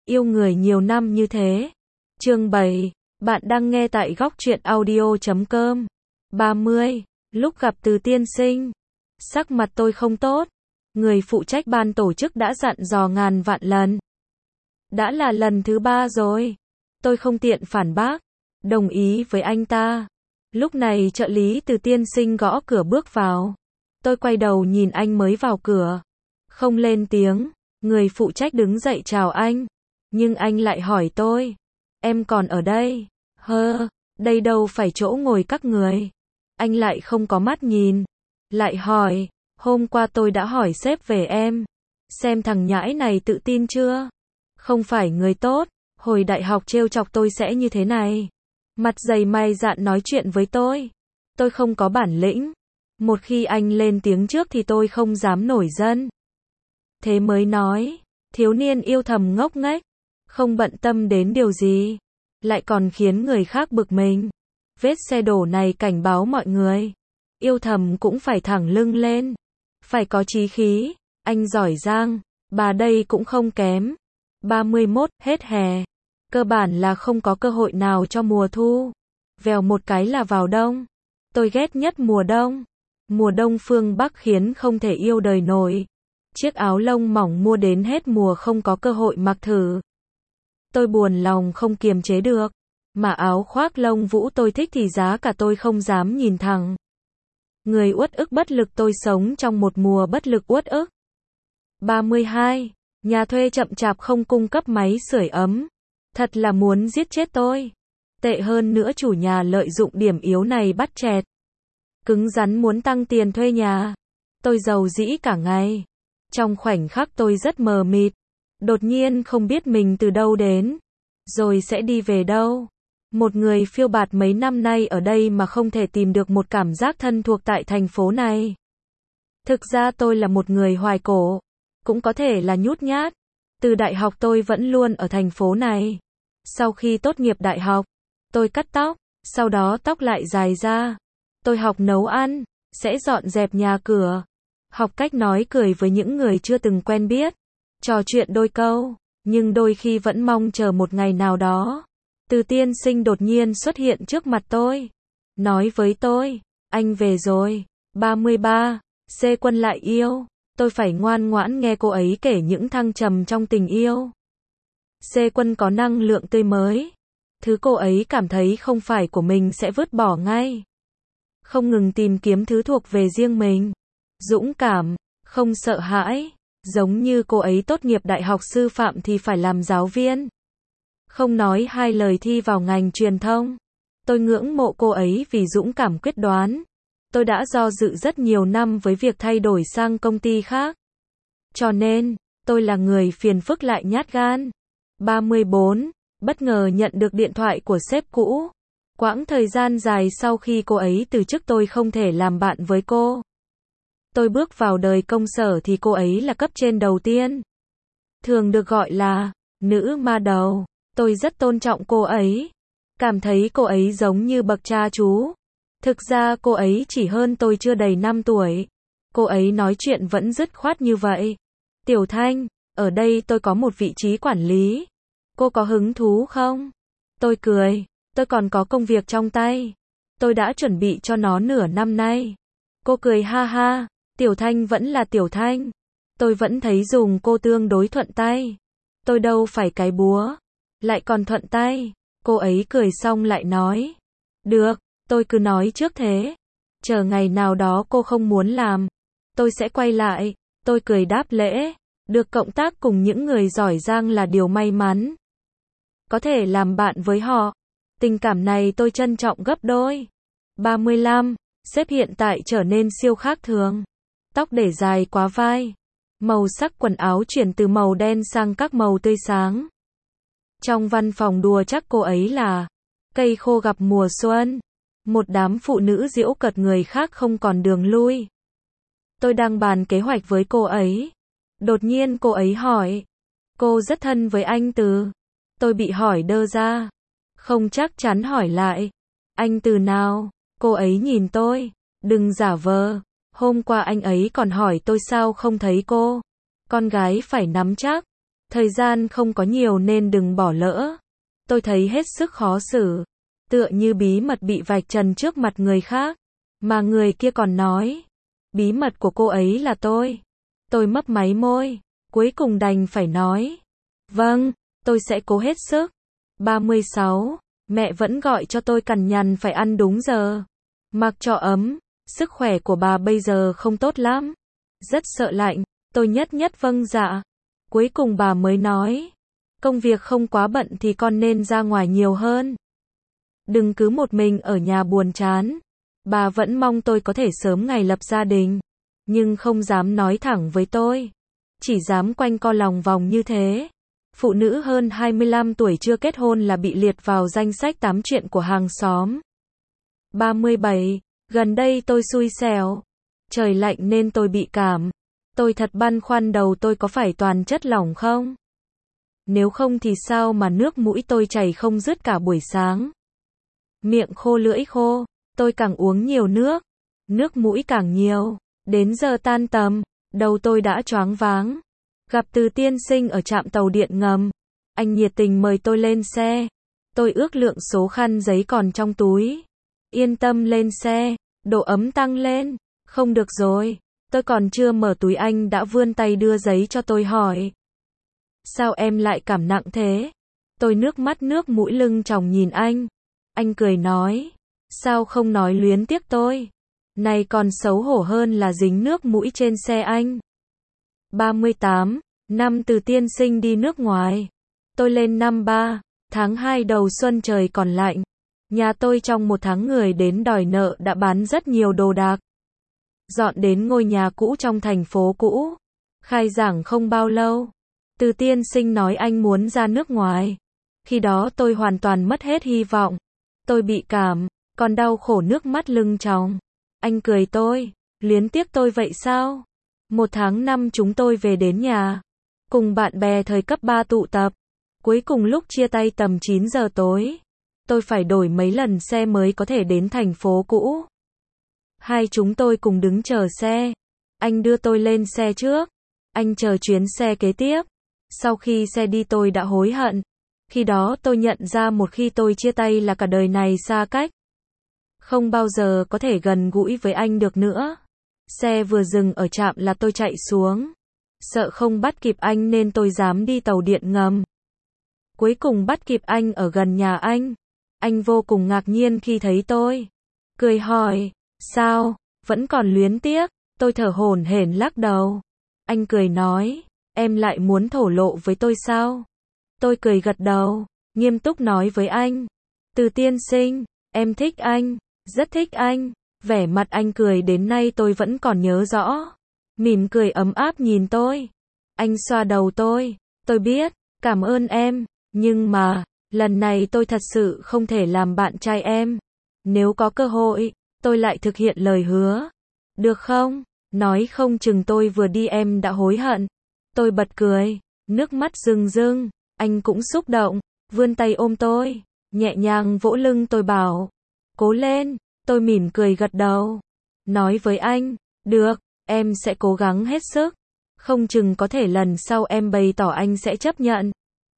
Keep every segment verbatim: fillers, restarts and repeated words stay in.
Yêu người nhiều năm như thế. Chương bảy. Bạn đang nghe tại góc truyện audio chấm com. ba mươi. Lúc gặp Từ tiên sinh, sắc mặt tôi không tốt. Người phụ trách ban tổ chức đã dặn dò ngàn vạn lần. Đã là lần thứ ba rồi. Tôi không tiện phản bác, đồng ý với anh ta. Lúc này trợ lý Từ tiên sinh gõ cửa bước vào. Tôi quay đầu nhìn anh mới vào cửa. Không lên tiếng. Người phụ trách đứng dậy chào anh. Nhưng anh lại hỏi tôi. Em còn ở đây? Hơ, đây đâu phải chỗ ngồi các người. Anh lại không có mắt nhìn. Lại hỏi, hôm qua tôi đã hỏi sếp về em. Xem thằng nhãi này tự tin chưa? Không phải người tốt. Hồi đại học trêu chọc tôi sẽ như thế này. Mặt dày mày dạn nói chuyện với tôi. Tôi không có bản lĩnh. Một khi anh lên tiếng trước thì tôi không dám nổi giận. Thế mới nói, thiếu niên yêu thầm ngốc nghếch, không bận tâm đến điều gì, lại còn khiến người khác bực mình. Vết xe đổ này cảnh báo mọi người, yêu thầm cũng phải thẳng lưng lên, phải có chí khí. Anh giỏi giang, bà đây cũng không kém. ba mươi mốt, hết hè. Cơ bản là không có cơ hội nào cho mùa thu. Vèo một cái là vào đông. Tôi ghét nhất mùa đông. Mùa đông phương Bắc khiến không thể yêu đời nổi. Chiếc áo lông mỏng mua đến hết mùa không có cơ hội mặc thử. Tôi buồn lòng không kiềm chế được. Mà áo khoác lông vũ tôi thích thì giá cả tôi không dám nhìn thẳng. Người uất ức bất lực, tôi sống trong một mùa bất lực uất ức. ba mươi hai. Nhà thuê chậm chạp không cung cấp máy sưởi ấm. Thật là muốn giết chết tôi. Tệ hơn nữa chủ nhà lợi dụng điểm yếu này bắt chẹt. Cứng rắn muốn tăng tiền thuê nhà. Tôi giàu dĩ cả ngày. Trong khoảnh khắc tôi rất mờ mịt. Đột nhiên không biết mình từ đâu đến. Rồi sẽ đi về đâu. Một người phiêu bạt mấy năm nay ở đây mà không thể tìm được một cảm giác thân thuộc tại thành phố này. Thực ra tôi là một người hoài cổ. Cũng có thể là nhút nhát. Từ đại học tôi vẫn luôn ở thành phố này. Sau khi tốt nghiệp đại học, tôi cắt tóc. Sau đó tóc lại dài ra. Tôi học nấu ăn. Sẽ dọn dẹp nhà cửa. Học cách nói cười với những người chưa từng quen biết. Trò chuyện đôi câu. Nhưng đôi khi vẫn mong chờ một ngày nào đó. Từ tiên sinh đột nhiên xuất hiện trước mặt tôi. Nói với tôi. Anh về rồi. ba mươi ba. C Quân lại yêu. Tôi phải ngoan ngoãn nghe cô ấy kể những thăng trầm trong tình yêu. C Quân có năng lượng tươi mới. Thứ cô ấy cảm thấy không phải của mình sẽ vứt bỏ ngay. Không ngừng tìm kiếm thứ thuộc về riêng mình. Dũng cảm, không sợ hãi. Giống như cô ấy tốt nghiệp đại học sư phạm thì phải làm giáo viên. Không nói hai lời thi vào ngành truyền thông. Tôi ngưỡng mộ cô ấy vì dũng cảm quyết đoán. Tôi đã do dự rất nhiều năm với việc thay đổi sang công ty khác. Cho nên, tôi là người phiền phức lại nhát gan. ba mươi bốn. Bất ngờ nhận được điện thoại của sếp cũ. Quãng thời gian dài sau khi cô ấy từ chức tôi không thể làm bạn với cô. Tôi bước vào đời công sở thì cô ấy là cấp trên đầu tiên. Thường được gọi là nữ ma đầu. Tôi rất tôn trọng cô ấy. Cảm thấy cô ấy giống như bậc cha chú. Thực ra cô ấy chỉ hơn tôi chưa đầy năm tuổi. Cô ấy nói chuyện vẫn dứt khoát như vậy. Tiểu Thanh, ở đây tôi có một vị trí quản lý. Cô có hứng thú không? Tôi cười. Tôi còn có công việc trong tay. Tôi đã chuẩn bị cho nó nửa năm nay. Cô cười ha ha. Tiểu Thanh vẫn là Tiểu Thanh. Tôi vẫn thấy dùng cô tương đối thuận tay. Tôi đâu phải cái búa. Lại còn thuận tay. Cô ấy cười xong lại nói. Được, tôi cứ nói trước thế. Chờ ngày nào đó cô không muốn làm. Tôi sẽ quay lại. Tôi cười đáp lễ. Được cộng tác cùng những người giỏi giang là điều may mắn. Có thể làm bạn với họ. Tình cảm này tôi trân trọng gấp đôi. ba mươi lăm. Sếp hiện tại trở nên siêu khác thường. Tóc để dài quá vai. Màu sắc quần áo chuyển từ màu đen sang các màu tươi sáng. Trong văn phòng đùa chắc cô ấy là cây khô gặp mùa xuân. Một đám phụ nữ giễu cợt người khác không còn đường lui. Tôi đang bàn kế hoạch với cô ấy. Đột nhiên cô ấy hỏi. Cô rất thân với anh Từ. Tôi bị hỏi đơ ra. Không chắc chắn hỏi lại. Anh Từ nào? Cô ấy nhìn tôi. Đừng giả vờ. Hôm qua anh ấy còn hỏi tôi sao không thấy cô. Con gái phải nắm chắc. Thời gian không có nhiều nên đừng bỏ lỡ. Tôi thấy hết sức khó xử. Tựa như bí mật bị vạch trần trước mặt người khác. Mà người kia còn nói. Bí mật của cô ấy là tôi. Tôi mấp máy môi. Cuối cùng đành phải nói. Vâng, tôi sẽ cố hết sức. ba mươi sáu. Mẹ vẫn gọi cho tôi cằn nhằn phải ăn đúng giờ. Mặc cho ấm. Sức khỏe của bà bây giờ không tốt lắm. Rất sợ lạnh. Tôi nhất nhất vâng dạ. Cuối cùng bà mới nói. Công việc không quá bận thì con nên ra ngoài nhiều hơn. Đừng cứ một mình ở nhà buồn chán. Bà vẫn mong tôi có thể sớm ngày lập gia đình. Nhưng không dám nói thẳng với tôi. Chỉ dám quanh co lòng vòng như thế. Phụ nữ hơn hai mươi lăm tuổi chưa kết hôn là bị liệt vào danh sách tám chuyện của hàng xóm. ba mươi bảy. Gần đây tôi xui xẻo. Trời lạnh nên tôi bị cảm. Tôi thật băn khoăn đầu tôi có phải toàn chất lỏng không? Nếu không thì sao mà nước mũi tôi chảy không dứt cả buổi sáng. Miệng khô lưỡi khô, tôi càng uống nhiều nước. Nước mũi càng nhiều. Đến giờ tan tầm, đầu tôi đã choáng váng. Gặp Từ tiên sinh ở trạm tàu điện ngầm. Anh nhiệt tình mời tôi lên xe. Tôi ước lượng số khăn giấy còn trong túi. Yên tâm lên xe, độ ấm tăng lên. Không được rồi, tôi còn chưa mở túi anh đã vươn tay đưa giấy cho tôi hỏi. Sao em lại cảm nặng thế? Tôi nước mắt nước mũi lưng tròng nhìn anh. Anh cười nói. Sao không nói luyến tiếc tôi? Này còn xấu hổ hơn là dính nước mũi trên xe anh. ba mươi tám. Năm Từ tiên sinh đi nước ngoài. Tôi lên năm ba. Tháng hai đầu xuân trời còn lạnh. Nhà tôi trong một tháng người đến đòi nợ đã bán rất nhiều đồ đạc. Dọn đến ngôi nhà cũ trong thành phố cũ. Khai giảng không bao lâu. Từ tiên sinh nói anh muốn ra nước ngoài. Khi đó tôi hoàn toàn mất hết hy vọng. Tôi bị cảm, còn đau khổ nước mắt lưng tròng. Anh cười tôi, luyến tiếc tôi vậy sao? Một tháng năm chúng tôi về đến nhà. Cùng bạn bè thời cấp ba tụ tập. Cuối cùng lúc chia tay tầm chín giờ tối. Tôi phải đổi mấy lần xe mới có thể đến thành phố cũ. Hai chúng tôi cùng đứng chờ xe. Anh đưa tôi lên xe trước. Anh chờ chuyến xe kế tiếp. Sau khi xe đi tôi đã hối hận. Khi đó tôi nhận ra một khi tôi chia tay là cả đời này xa cách. Không bao giờ có thể gần gũi với anh được nữa. Xe vừa dừng ở trạm là tôi chạy xuống. Sợ không bắt kịp anh nên tôi dám đi tàu điện ngầm. Cuối cùng bắt kịp anh ở gần nhà anh. Anh vô cùng ngạc nhiên khi thấy tôi. Cười hỏi, sao, vẫn còn luyến tiếc? Tôi thở hổn hển lắc đầu. Anh cười nói, em lại muốn thổ lộ với tôi sao? Tôi cười gật đầu, nghiêm túc nói với anh. Từ tiên sinh, em thích anh, rất thích anh. Vẻ mặt anh cười đến nay tôi vẫn còn nhớ rõ. Mỉm cười ấm áp nhìn tôi. Anh xoa đầu tôi. Tôi biết, cảm ơn em. Nhưng mà, lần này tôi thật sự không thể làm bạn trai em. Nếu có cơ hội, tôi lại thực hiện lời hứa. Được không? Nói không chừng tôi vừa đi em đã hối hận. Tôi bật cười, nước mắt rưng rưng. Anh cũng xúc động, vươn tay ôm tôi, nhẹ nhàng vỗ lưng tôi bảo. Cố lên, tôi mỉm cười gật đầu. Nói với anh, được, em sẽ cố gắng hết sức. Không chừng có thể lần sau em bày tỏ anh sẽ chấp nhận.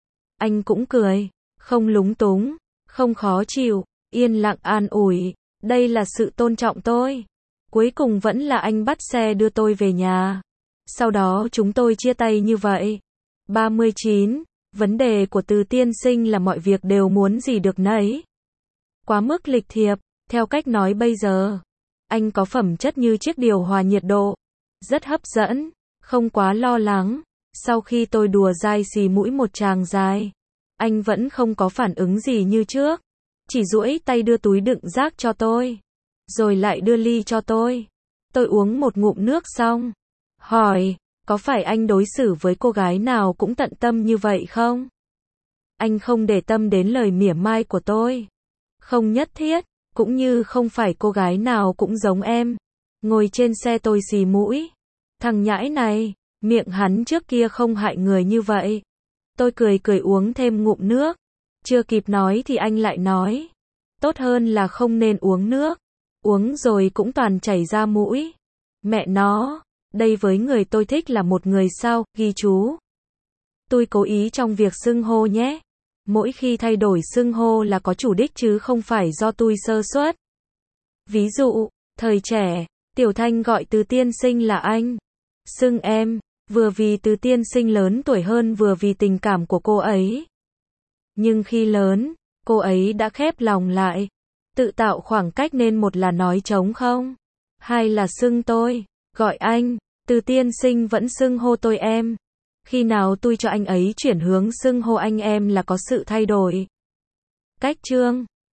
Anh cũng cười, không lúng túng, không khó chịu, yên lặng an ủi. Đây là sự tôn trọng tôi. Cuối cùng vẫn là anh bắt xe đưa tôi về nhà. Sau đó chúng tôi chia tay như vậy. ba mươi chín. Vấn đề của Từ tiên sinh là mọi việc đều muốn gì được nấy. Quá mức lịch thiệp, theo cách nói bây giờ. Anh có phẩm chất như chiếc điều hòa nhiệt độ. Rất hấp dẫn, không quá lo lắng. Sau khi tôi đùa dai xì mũi một tràng dài, anh vẫn không có phản ứng gì như trước. Chỉ duỗi tay đưa túi đựng rác cho tôi. Rồi lại đưa ly cho tôi. Tôi uống một ngụm nước xong. Hỏi, có phải anh đối xử với cô gái nào cũng tận tâm như vậy không? Anh không để tâm đến lời mỉa mai của tôi. Không nhất thiết, cũng như không phải cô gái nào cũng giống em. Ngồi trên xe tôi xì mũi. Thằng nhãi này, miệng hắn trước kia không hại người như vậy. Tôi cười cười uống thêm ngụm nước. Chưa kịp nói thì anh lại nói. Tốt hơn là không nên uống nước. Uống rồi cũng toàn chảy ra mũi. Mẹ nó, đây với người tôi thích là một người sao, ghi chú. Tôi cố ý trong việc xưng hô nhé. Mỗi khi thay đổi xưng hô là có chủ đích chứ không phải do tôi sơ suất. Ví dụ, thời trẻ, Tiểu Thanh gọi Từ tiên sinh là anh. Xưng em, vừa vì Từ tiên sinh lớn tuổi hơn vừa vì tình cảm của cô ấy. Nhưng khi lớn, cô ấy đã khép lòng lại, tự tạo khoảng cách nên một là nói trống không, hai là xưng tôi, gọi anh, Từ tiên sinh vẫn xưng hô tôi em. Khi nào tôi cho anh ấy chuyển hướng xưng hô anh em là có sự thay đổi. Cách chương